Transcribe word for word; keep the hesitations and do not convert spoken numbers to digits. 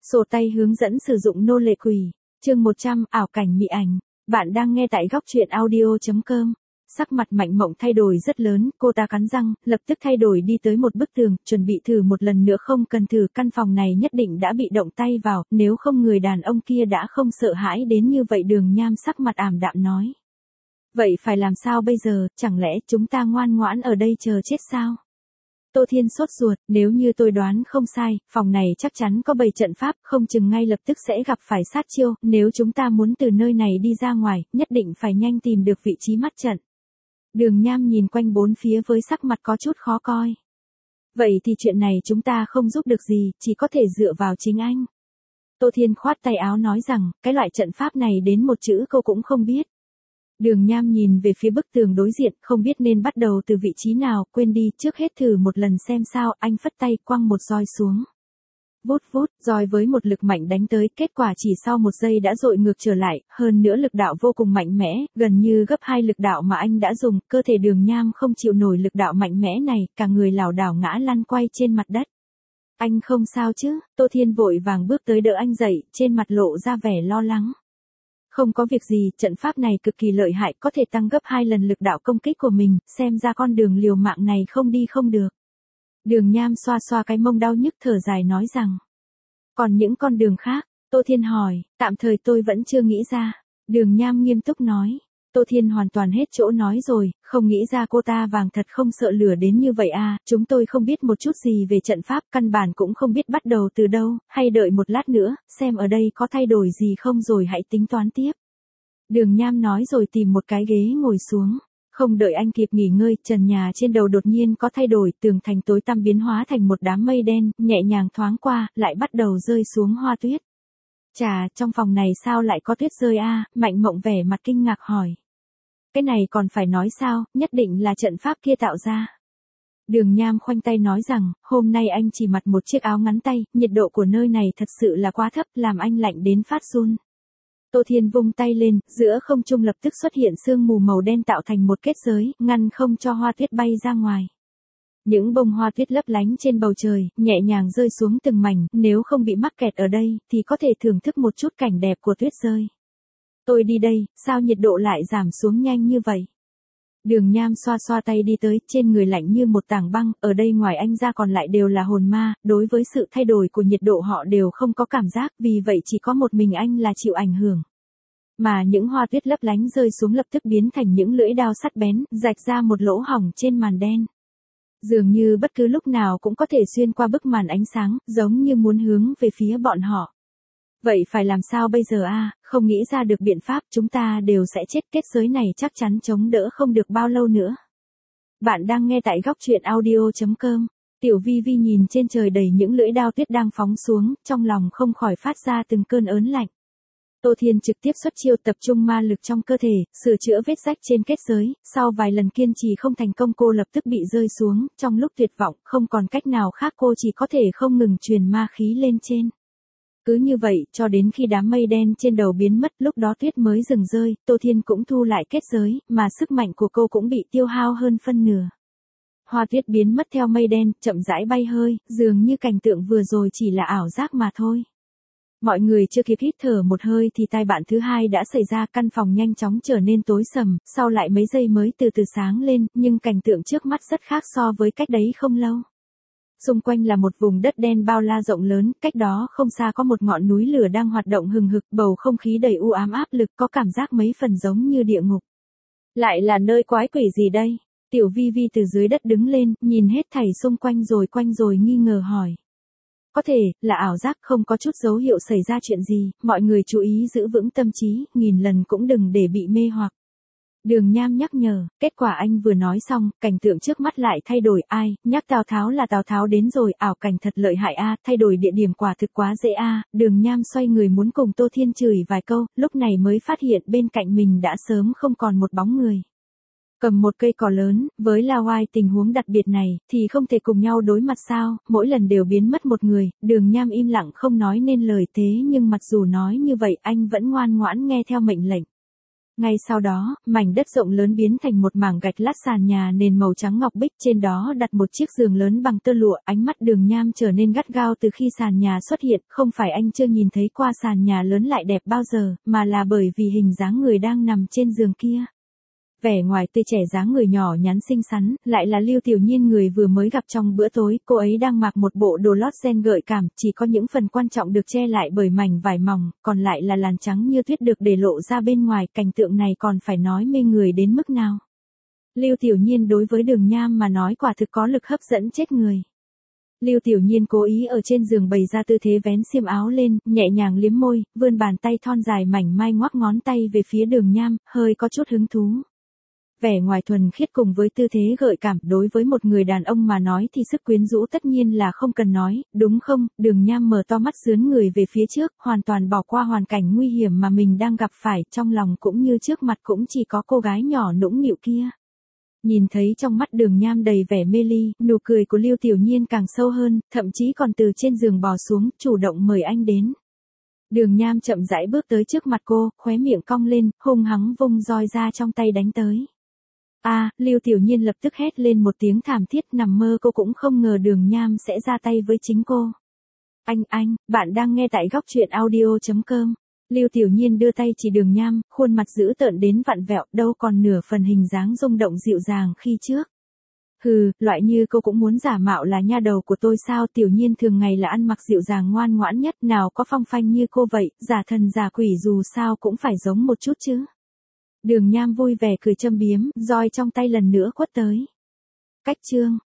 Sổ tay hướng dẫn sử dụng nô lệ quỷ. Chương một trăm, ảo cảnh mị ảnh. Bạn đang nghe tại góc truyện audio chấm com. Sắc mặt Mạnh Mộng thay đổi rất lớn, cô ta cắn răng, lập tức thay đổi đi tới một bức tường, chuẩn bị thử một lần nữa. Không cần thử, căn phòng này nhất định đã bị động tay vào, nếu không người đàn ông kia đã không sợ hãi đến như vậy. Đường Nham sắc mặt ảm đạm nói. Vậy phải làm sao bây giờ, chẳng lẽ chúng ta ngoan ngoãn ở đây chờ chết sao? Tô Thiên sốt ruột, nếu như tôi đoán không sai, phòng này chắc chắn có bày trận pháp, không chừng ngay lập tức sẽ gặp phải sát chiêu, nếu chúng ta muốn từ nơi này đi ra ngoài, nhất định phải nhanh tìm được vị trí mắt trận. Đường Nham nhìn quanh bốn phía với sắc mặt có chút khó coi. Vậy thì chuyện này chúng ta không giúp được gì, chỉ có thể dựa vào chính anh. Tô Thiên khoát tay áo nói rằng, cái loại trận pháp này đến một chữ cô cũng không biết. Đường Nham nhìn về phía bức tường đối diện, không biết nên bắt đầu từ vị trí nào, quên đi, trước hết thử một lần xem sao. Anh phất tay quăng một roi xuống. Vút vút, roi với một lực mạnh đánh tới, kết quả chỉ sau một giây đã dội ngược trở lại, hơn nữa lực đạo vô cùng mạnh mẽ, gần như gấp hai lực đạo mà anh đã dùng. Cơ thể Đường Nham không chịu nổi lực đạo mạnh mẽ này, cả người lảo đảo ngã lăn quay trên mặt đất. Anh không sao chứ? Tô Thiên vội vàng bước tới đỡ anh dậy, trên mặt lộ ra vẻ lo lắng. Không có việc gì, trận pháp này cực kỳ lợi hại, có thể tăng gấp hai lần lực đạo công kích của mình, xem ra con đường liều mạng này không đi không được. Đường Nham xoa xoa cái mông đau nhức thở dài nói rằng. Còn những con đường khác? Tô Thiên hỏi, tạm thời tôi vẫn chưa nghĩ ra. Đường Nham nghiêm túc nói. Tô Thiên hoàn toàn hết chỗ nói rồi, không nghĩ ra cô ta vàng thật không sợ lửa đến như vậy à, chúng tôi không biết một chút gì về trận pháp, căn bản cũng không biết bắt đầu từ đâu, hay đợi một lát nữa, xem ở đây có thay đổi gì không rồi hãy tính toán tiếp. Đường Nham nói rồi tìm một cái ghế ngồi xuống. Không đợi anh kịp nghỉ ngơi, trần nhà trên đầu đột nhiên có thay đổi, tường thành tối tăm biến hóa thành một đám mây đen, nhẹ nhàng thoáng qua, lại bắt đầu rơi xuống hoa tuyết. Chà, trong phòng này sao lại có tuyết rơi a? À? Mạnh Mộng vẻ mặt kinh ngạc hỏi. Cái này còn phải nói sao, nhất định là trận pháp kia tạo ra. Đường Nham khoanh tay nói rằng, hôm nay anh chỉ mặc một chiếc áo ngắn tay, nhiệt độ của nơi này thật sự là quá thấp, làm anh lạnh đến phát run. Tô Thiên vung tay lên, giữa không trung lập tức xuất hiện sương mù màu đen tạo thành một kết giới, ngăn không cho hoa tuyết bay ra ngoài. Những bông hoa tuyết lấp lánh trên bầu trời, nhẹ nhàng rơi xuống từng mảnh, nếu không bị mắc kẹt ở đây, thì có thể thưởng thức một chút cảnh đẹp của tuyết rơi. Tôi đi đây, sao nhiệt độ lại giảm xuống nhanh như vậy? Đường Nham xoa xoa tay đi tới, trên người lạnh như một tảng băng, ở đây ngoài anh ra còn lại đều là hồn ma, đối với sự thay đổi của nhiệt độ họ đều không có cảm giác, vì vậy chỉ có một mình anh là chịu ảnh hưởng. Mà những hoa tuyết lấp lánh rơi xuống lập tức biến thành những lưỡi dao sắc bén, rạch ra một lỗ hổng trên màn đen. Dường như bất cứ lúc nào cũng có thể xuyên qua bức màn ánh sáng, giống như muốn hướng về phía bọn họ. Vậy phải làm sao bây giờ a? À? Không nghĩ ra được biện pháp, chúng ta đều sẽ chết, kết giới này chắc chắn chống đỡ không được bao lâu nữa. Bạn đang nghe tại góc truyện audio chấm com. Tiểu Vi Vi nhìn trên trời đầy những lưỡi đao tuyết đang phóng xuống, trong lòng không khỏi phát ra từng cơn ớn lạnh. Tô Thiên trực tiếp xuất chiêu tập trung ma lực trong cơ thể, sửa chữa vết rách trên kết giới, sau vài lần kiên trì không thành công cô lập tức bị rơi xuống, trong lúc tuyệt vọng, không còn cách nào khác cô chỉ có thể không ngừng truyền ma khí lên trên. Cứ như vậy, cho đến khi đám mây đen trên đầu biến mất, lúc đó tuyết mới dừng rơi, Tô Thiên cũng thu lại kết giới, mà sức mạnh của cô cũng bị tiêu hao hơn phân nửa. Hoa tuyết biến mất theo mây đen, chậm rãi bay hơi, dường như cảnh tượng vừa rồi chỉ là ảo giác mà thôi. Mọi người chưa kịp hít thở một hơi thì tai bạn thứ hai đã xảy ra, căn phòng nhanh chóng trở nên tối sầm, sau lại mấy giây mới từ từ sáng lên, nhưng cảnh tượng trước mắt rất khác so với cách đấy không lâu. Xung quanh là một vùng đất đen bao la rộng lớn, cách đó không xa có một ngọn núi lửa đang hoạt động hừng hực, bầu không khí đầy u ám áp lực, có cảm giác mấy phần giống như địa ngục. Lại là nơi quái quỷ gì đây? Tiểu Vi Vi từ dưới đất đứng lên, nhìn hết thảy xung quanh rồi quanh rồi nghi ngờ hỏi. Có thể, là ảo giác, không có chút dấu hiệu xảy ra chuyện gì, mọi người chú ý giữ vững tâm trí, nghìn lần cũng đừng để bị mê hoặc. Đường Nham nhắc nhở, kết quả anh vừa nói xong, cảnh tượng trước mắt lại thay đổi, ai, nhắc Tào Tháo là Tào Tháo đến rồi, ảo cảnh thật lợi hại a, thay đổi địa điểm quả thực quá dễ a. Đường Nham xoay người muốn cùng Tô Thiên chửi vài câu, lúc này mới phát hiện bên cạnh mình đã sớm không còn một bóng người. Cầm một cây cỏ lớn, với La Oai tình huống đặc biệt này, thì không thể cùng nhau đối mặt sao, mỗi lần đều biến mất một người, Đường Nham im lặng không nói nên lời, thế nhưng mặc dù nói như vậy anh vẫn ngoan ngoãn nghe theo mệnh lệnh. Ngay sau đó, mảnh đất rộng lớn biến thành một mảng gạch lát sàn nhà nền màu trắng ngọc bích, trên đó đặt một chiếc giường lớn bằng tơ lụa. Ánh mắt Đường Nham trở nên gắt gao từ khi sàn nhà xuất hiện, không phải anh chưa nhìn thấy qua sàn nhà lớn lại đẹp bao giờ, mà là bởi vì hình dáng người đang nằm trên giường kia. Vẻ ngoài tươi trẻ, dáng người nhỏ nhắn xinh xắn, lại là Lưu Tiểu Nhiên người vừa mới gặp trong bữa tối. Cô ấy đang mặc một bộ đồ lót ren gợi cảm, chỉ có những phần quan trọng được che lại bởi mảnh vải mỏng, còn lại là làn trắng như tuyết được để lộ ra bên ngoài. Cảnh tượng này còn phải nói mê người đến mức nào. Lưu Tiểu Nhiên đối với Đường Nham mà nói quả thực có lực hấp dẫn chết người. Lưu Tiểu Nhiên cố ý ở trên giường bày ra tư thế vén xiêm áo lên, nhẹ nhàng liếm môi, vươn bàn tay thon dài mảnh mai ngoắc ngón tay về phía Đường Nham, hơi có chút hứng thú. Vẻ ngoài thuần khiết cùng với tư thế gợi cảm, đối với một người đàn ông mà nói thì sức quyến rũ tất nhiên là không cần nói, đúng không? Đường Nham mở to mắt dướn người về phía trước, hoàn toàn bỏ qua hoàn cảnh nguy hiểm mà mình đang gặp phải, trong lòng cũng như trước mặt cũng chỉ có cô gái nhỏ nũng nịu kia. Nhìn thấy trong mắt Đường Nham đầy vẻ mê ly, nụ cười của Lưu Tiểu Nhiên càng sâu hơn, thậm chí còn từ trên giường bò xuống, chủ động mời anh đến. Đường Nham chậm rãi bước tới trước mặt cô, khóe miệng cong lên, hung hăng vung roi ra trong tay đánh tới. A, à, Lưu Tiểu Nhiên lập tức hét lên một tiếng thảm thiết, nằm mơ cô cũng không ngờ Đường Nham sẽ ra tay với chính cô. Anh, anh, bạn đang nghe tại góc truyện audio chấm com. Lưu Tiểu Nhiên đưa tay chỉ Đường Nham, khuôn mặt dữ tợn đến vặn vẹo, đâu còn nửa phần hình dáng rung động dịu dàng khi trước. Hừ, loại như cô cũng muốn giả mạo là nha đầu của tôi sao? Tiểu Nhiên thường ngày là ăn mặc dịu dàng ngoan ngoãn nhất, nào có phong phanh như cô vậy, giả thần giả quỷ dù sao cũng phải giống một chút chứ. Đường Nham vui vẻ cười châm biếm, roi trong tay lần nữa quất tới. Cách chương